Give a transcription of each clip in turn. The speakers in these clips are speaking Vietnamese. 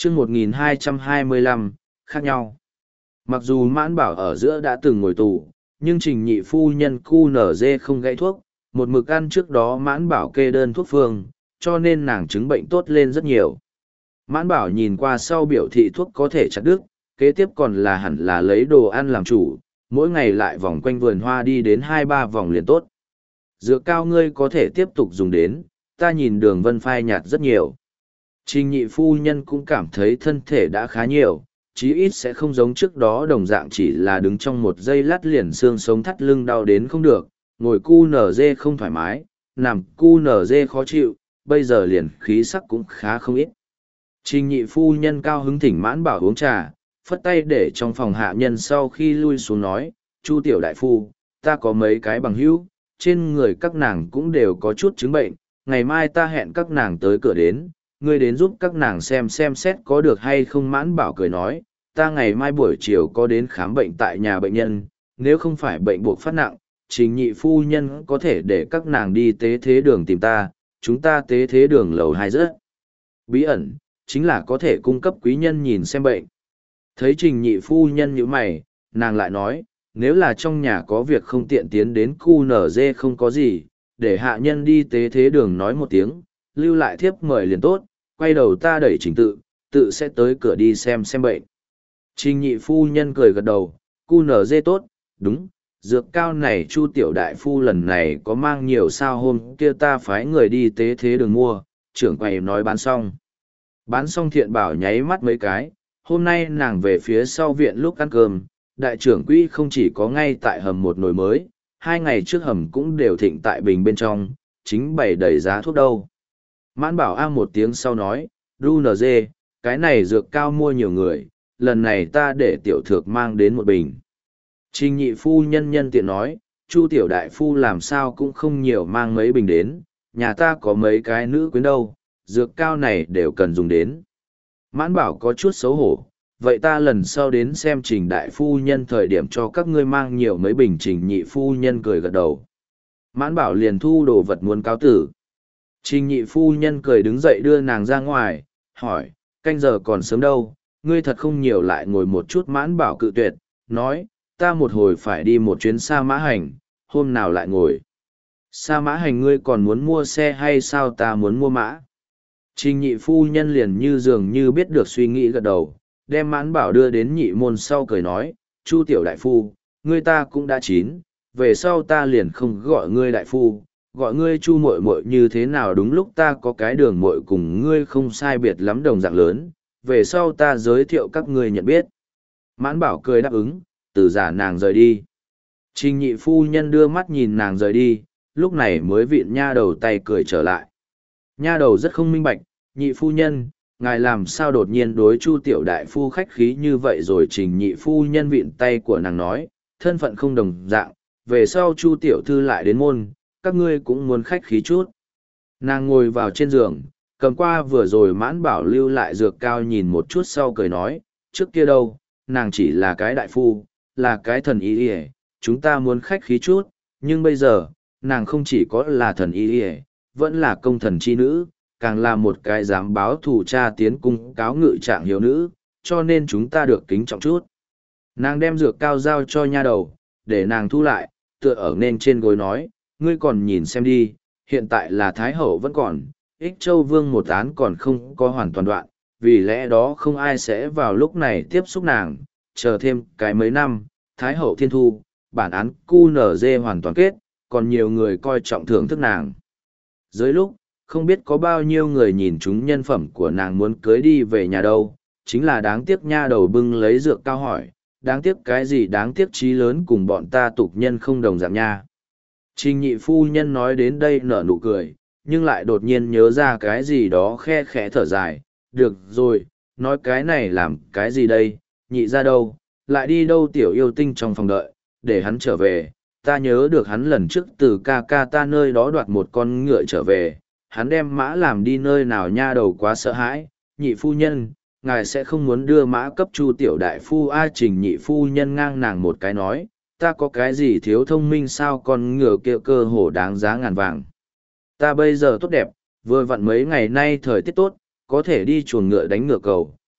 chương 1225, khác nhau. Mặc dù Mãn Bảo ở giữa đã từng ngồi tù, nhưng Trình nhị phu nhân QNZ không gãy thuốc, một mực ăn trước đó Mãn Bảo kê đơn thuốc phương, cho nên nàng chứng bệnh tốt lên rất nhiều. Mãn Bảo nhìn qua sau biểu thị thuốc có thể chặt đứt, kế tiếp còn là hẳn là lấy đồ ăn làm chủ, mỗi ngày lại vòng quanh vườn hoa đi đến 2-3 vòng liền tốt. Dược cao ngươi có thể tiếp tục dùng đến, ta nhìn đường vân phai nhạt rất nhiều. Trình nhị phu nhân cũng cảm thấy thân thể đã khá nhiều, chí ít sẽ không giống trước đó đồng dạng chỉ là đứng trong một giây lát liền xương sống thắt lưng đau đến không được, ngồi cu nở dê không thoải mái, nằm cu nở dê khó chịu, bây giờ liền khí sắc cũng khá không ít. Trình nhị phu nhân cao hứng thỉnh Mãn Bảo uống trà, phất tay để trong phòng hạ nhân sau khi lui xuống nói, Chu tiểu đại phu, ta có mấy cái bằng hữu, trên người các nàng cũng đều có chút chứng bệnh, ngày mai ta hẹn các nàng tới cửa đến, ngươi đến giúp các nàng xem xét có được hay không. Mãn Bảo cười nói, ta ngày mai buổi chiều có đến khám bệnh tại nhà bệnh nhân, nếu không phải bệnh buộc phát nặng, Trình nhị phu nhân có thể để các nàng đi tế thế đường tìm ta, chúng ta tế thế đường lầu 2 rất bí ẩn, chính là có thể cung cấp quý nhân nhìn xem bệnh. Thấy Trình nhị phu nhân như mày, nàng lại nói, nếu là trong nhà có việc không tiện tiến đến QNZ không có gì, để hạ nhân đi tế thế đường nói một tiếng, lưu lại thiếp mời liền tốt, quay đầu ta đẩy Trình tự sẽ tới cửa đi xem bệnh. Trình nhị phu nhân cười gật đầu, QNZ tốt, đúng, dược cao này Chu tiểu đại phu lần này có mang nhiều sao, hôm kia ta phái người đi tế thế đường mua, trưởng quầy nói bán xong. Bán xong Thiện Bảo nháy mắt mấy cái, hôm nay nàng về phía sau viện lúc ăn cơm, đại trưởng quỹ không chỉ có ngay tại hầm một nồi mới, 2 ngày trước hầm cũng đều thịnh tại bình bên trong, chính bày đầy giá thuốc đâu. Mãn Bảo a một tiếng sau nói, RUNZ, cái này dược cao mua nhiều người, lần này ta để tiểu thược mang đến một bình. Trình nhị phu nhân nhân tiện nói, Chu tiểu đại phu làm sao cũng không nhiều mang mấy bình đến, nhà ta có mấy cái nữ quyến đâu, dược cao này đều cần dùng đến. Mãn Bảo có chút xấu hổ, vậy ta lần sau đến xem Trình đại phu nhân thời điểm cho các ngươi mang nhiều mấy bình. Trình nhị phu nhân cười gật đầu. Mãn Bảo liền thu đồ vật muốn cáo tử. Trình nhị phu nhân cười đứng dậy đưa nàng ra ngoài, hỏi, canh giờ còn sớm đâu, ngươi thật không nhiều lại ngồi một chút. Mãn Bảo cự tuyệt, nói, ta một hồi phải đi một chuyến Sa Mã Hành, hôm nào lại ngồi. Sa Mã Hành ngươi còn muốn mua xe hay sao? Ta muốn mua mã. Trình nhị phu nhân liền như dường như biết được suy nghĩ gật đầu, đem Mãn Bảo đưa đến nhị môn sau cười nói, Chu tiểu đại phu, ngươi ta cũng đã chín, về sau ta liền không gọi ngươi đại phu, gọi ngươi Chu muội muội như thế nào. Đúng lúc ta có cái đường muội cùng ngươi không sai biệt lắm đồng dạng lớn, về sau ta giới thiệu các ngươi nhận biết. Mãn Bảo cười đáp ứng, từ giả nàng rời đi. Trình nhị phu nhân đưa mắt nhìn nàng rời đi, lúc này mới vịn nha đầu tay cười trở lại. Nha đầu rất không minh bạch, nhị phu nhân, ngài làm sao đột nhiên đối Chu tiểu đại phu khách khí như vậy rồi. Trình nhị phu nhân vịn tay của nàng nói, thân phận không đồng dạng, về sau Chu tiểu thư lại đến môn, các ngươi cũng muốn khách khí chút. Nàng ngồi vào trên giường, cầm qua vừa rồi Mãn Bảo lưu lại dược cao nhìn một chút sau cười nói, trước kia đâu, nàng chỉ là cái đại phu, là cái thần y y, chúng ta muốn khách khí chút, nhưng bây giờ, nàng không chỉ có là thần y y, vẫn là công thần chi nữ, càng là một cái dám báo thù cha tiến cung cáo ngự trạng hiếu nữ, cho nên chúng ta được kính trọng chút. Nàng đem dược cao giao cho nha đầu, để nàng thu lại, tựa ở nên trên gối nói, ngươi còn nhìn xem đi, hiện tại là Thái Hậu vẫn còn, Ích Châu Vương một án còn không có hoàn toàn đoạn, vì lẽ đó không ai sẽ vào lúc này tiếp xúc nàng, chờ thêm cái mấy năm, Thái Hậu thiên thu, bản án QNZ hoàn toàn kết, còn nhiều người coi trọng thưởng thức nàng. Dưới lúc, không biết có bao nhiêu người nhìn chúng nhân phẩm của nàng muốn cưới đi về nhà đâu, chính là đáng tiếc nha đầu bưng lấy dược cao hỏi, đáng tiếc cái gì? Đáng tiếc trí lớn cùng bọn ta tục nhân không đồng dạng nha. Trình nhị phu nhân nói đến đây nở nụ cười, nhưng lại đột nhiên nhớ ra cái gì đó khe khẽ thở dài, được rồi, nói cái này làm cái gì đây, nhị ra đâu, lại đi đâu? Tiểu yêu tinh trong phòng đợi, để hắn trở về, ta nhớ được hắn lần trước từ ca ca ta nơi đó đoạt một con ngựa trở về, hắn đem mã làm đi nơi nào? Nha đầu quá sợ hãi, nhị phu nhân, ngài sẽ không muốn đưa mã cấp Chu tiểu đại phu a? Trình nhị phu nhân ngang nàng một cái nói, ta có cái gì thiếu thông minh sao? Con ngựa kia cơ hồ đáng giá ngàn vàng. Ta bây giờ tốt đẹp, vừa vặn mấy ngày nay thời tiết tốt, có thể đi chuồng ngựa đánh ngựa cầu,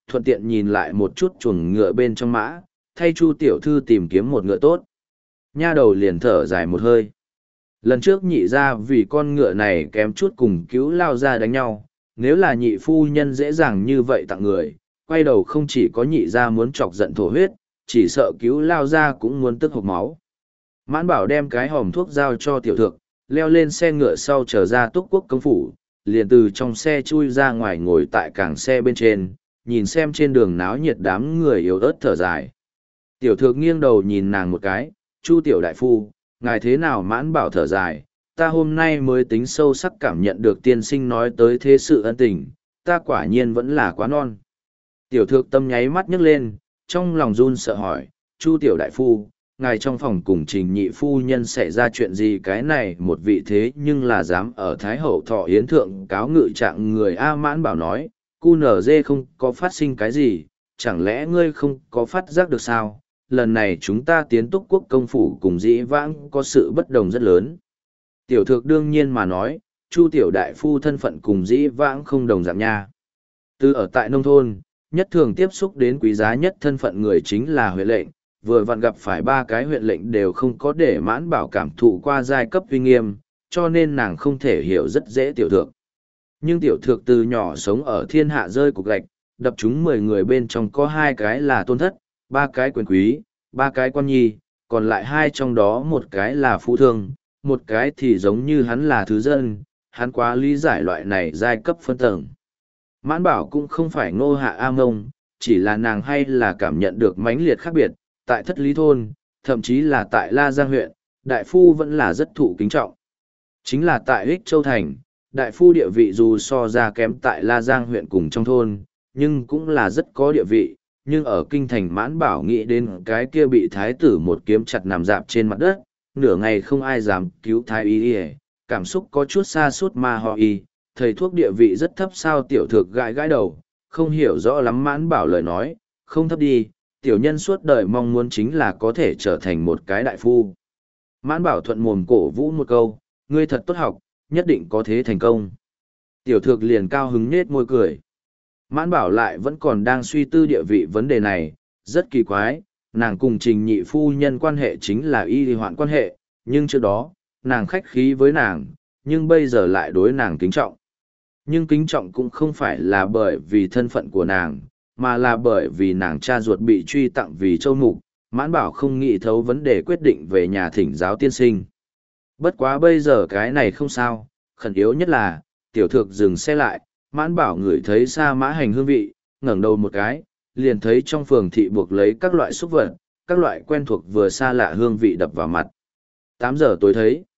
thuận tiện nhìn lại một chút chuồng ngựa bên trong mã, thay Chu tiểu thư tìm kiếm một ngựa tốt. Nha đầu liền thở dài một hơi. Lần trước nhị ra vì con ngựa này kém chút cùng cứu lao ra đánh nhau, nếu là nhị phu nhân dễ dàng như vậy tặng người, quay đầu không chỉ có nhị ra muốn chọc giận thổ huyết, chỉ sợ cứu lao ra cũng muốn tức hộc máu. Mãn Bảo đem cái hòm thuốc giao cho tiểu thược, leo lên xe ngựa sau chờ ra Túc Quốc công phủ, liền từ trong xe chui ra ngoài ngồi tại cảng xe bên trên, nhìn xem trên đường náo nhiệt đám người yếu ớt thở dài. Tiểu thược nghiêng đầu nhìn nàng một cái, Chu tiểu đại phu, ngài thế nào? Mãn Bảo thở dài, ta hôm nay mới tính sâu sắc cảm nhận được tiên sinh nói tới thế sự ân tình, ta quả nhiên vẫn là quá non. Tiểu thược tâm nháy mắt nhấc lên, trong lòng run sợ hỏi, Chu tiểu đại phu, ngài trong phòng cùng Trình nhị phu nhân xảy ra chuyện gì? Cái này một vị thế nhưng là dám ở Thái Hậu Thọ Yến thượng cáo ngự trạng người. A. Mãn Bảo nói, cu nở dê không có phát sinh cái gì, chẳng lẽ ngươi không có phát giác được sao? Lần này chúng ta tiến Túc Quốc công phủ cùng dĩ vãng có sự bất đồng rất lớn. Tiểu thược đương nhiên mà nói, Chu tiểu đại phu thân phận cùng dĩ vãng không đồng dạng nha. Từ ở tại nông thôn, nhất thường tiếp xúc đến quý giá nhất thân phận người chính là huyện lệnh, vừa vặn gặp phải ba cái huyện lệnh đều không có để Mãn Bảo cảm thụ qua giai cấp uy nghiêm, cho nên nàng không thể hiểu rất dễ tiểu thược. Nhưng tiểu thược từ nhỏ sống ở thiên hạ rơi cục gạch, đập chúng 10 người bên trong có 2 cái là tôn thất, 3 cái quyền quý, 3 cái quan nhi, còn lại 2 trong đó một cái là phú thương, một cái thì giống như hắn là thứ dân, hắn quá lý giải loại này giai cấp phân tầng. Mãn Bảo cũng không phải Ngô Hạ A Mông, chỉ là nàng hay là cảm nhận được mãnh liệt khác biệt, tại Thất Lý Thôn, thậm chí là tại La Giang huyện, đại phu vẫn là rất thụ kính trọng. Chính là tại Ích Châu Thành, đại phu địa vị dù so ra kém tại La Giang huyện cùng trong thôn, nhưng cũng là rất có địa vị, nhưng ở kinh thành Mãn Bảo nghĩ đến cái kia bị thái tử một kiếm chặt nằm dạp trên mặt đất, nửa ngày không ai dám cứu thái y, cảm xúc có chút xa suốt mà họ y, thầy thuốc địa vị rất thấp sao? Tiểu thược gãi gãi đầu, không hiểu rõ lắm. Mãn Bảo lời nói, không thấp đi, tiểu nhân suốt đời mong muốn chính là có thể trở thành một cái đại phu. Mãn Bảo thuận mồm cổ vũ một câu, ngươi thật tốt học, nhất định có thế thành công. Tiểu thược liền cao hứng nết môi cười. Mãn Bảo lại vẫn còn đang suy tư địa vị vấn đề này, rất kỳ quái, nàng cùng Trình nhị phu nhân quan hệ chính là y hoạn quan hệ, nhưng trước đó, nàng khách khí với nàng, nhưng bây giờ lại đối nàng kính trọng. Nhưng kính trọng cũng không phải là bởi vì thân phận của nàng, mà là bởi vì nàng cha ruột bị truy tặng vì châu mục. Mãn Bảo không nghĩ thấu vấn đề, quyết định về nhà thỉnh giáo tiên sinh. Bất quá bây giờ cái này không sao, khẩn yếu nhất là, tiểu thược dừng xe lại, Mãn Bảo ngửi thấy xa mã hành hương vị, ngẩng đầu một cái, liền thấy trong phường thị buộc lấy các loại xúc vật, các loại quen thuộc vừa xa lạ hương vị đập vào mặt. 8 giờ tối thấy,